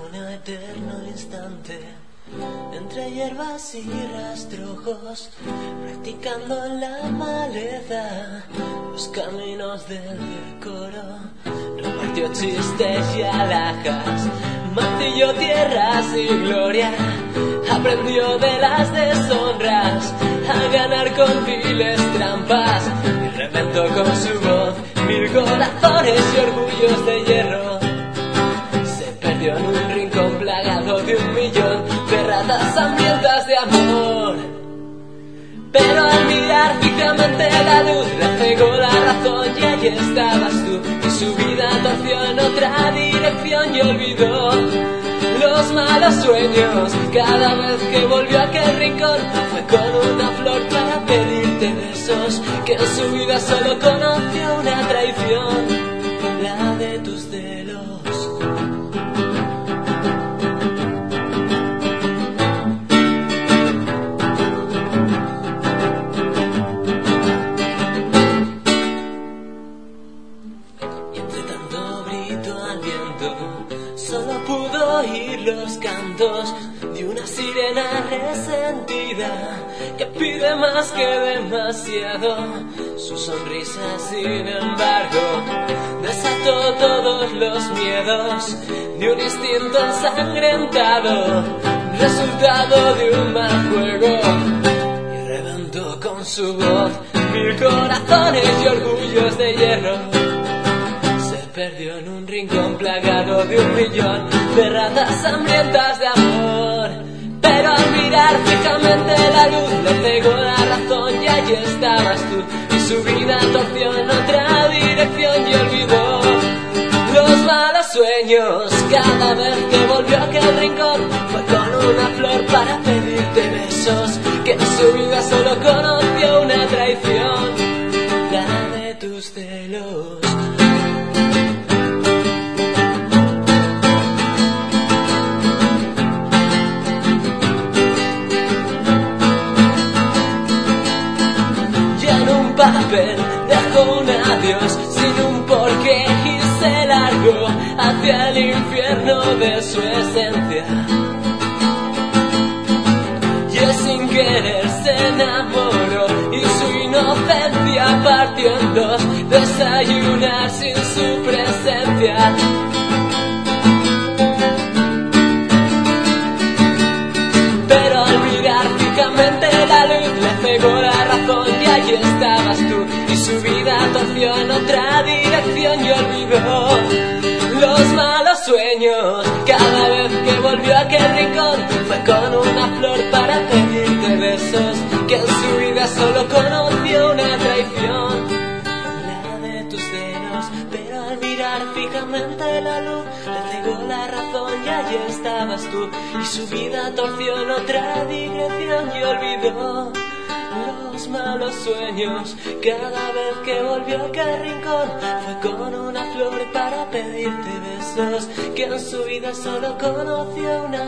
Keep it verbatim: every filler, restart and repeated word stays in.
un eterno instante entre hierbas y rastrojos, practicando en la maleza los caminos del decoro. Repartió chistes y alhajas, mancilló tierras y gloria, aprendió de las deshonras a ganar con viles trampas, y reventó con su voz mil corazones y orgullos de hierro. Se perdió en un rincón plagado de un millón de ratas hambrientas de amor. Pero al mirar fijamente la luz le cegó la razón, y allí estabas tú, y su vida torció en otra dirección y olvidó los malos sueños. Cada vez que volvió a aquel rincón fue con una flor para pedirte besos, que en su vida solo conoció una traición, la de tus celos. Y entre tanto grito al viento solo pudo oír los cantos de una sirena resentida que pide más que demasiado. Su sonrisa, sin embargo, desató todos los miedos de un instinto ensangrentado, resultado de un mal juego, y reventó con su voz mil corazones y orgullos de hierro. Perdió en un rincón plagado de un millón de ratas hambrientas de amor. Pero al mirar fijamente la luz le cegó la razón, y allí estabas tú, y su vida torció en otra dirección y olvidó los malos sueños. Cada vez que volvió a aquel rincón fue con una flor para pedirte besos, que en su vida solo conoció una traición, la de tus celos. Papel dejó un adiós sin un porqué y se largó hacia el infierno de su esencia. Y sin querer se enamoró y su inocencia partió en dos, desayunar sin su presencia. Pero al mirar fijamente la luz le cegó la razón, y allí estabas tú, y su vida torció en otra dirección y olvidó los malos sueños. Cada vez que volvió a aquel rincón fue con una flor para pedirte besos, que en su vida solo conoció una traición, la de tus celos. Pero al mirar fijamente la luz le cegó la razón, y allí estabas tú, y su vida torció en otra dirección y olvidó los malos sueños. Cada vez que volvió a aquel rincón fue con una flor para pedirte besos, que en su vida solo conoció una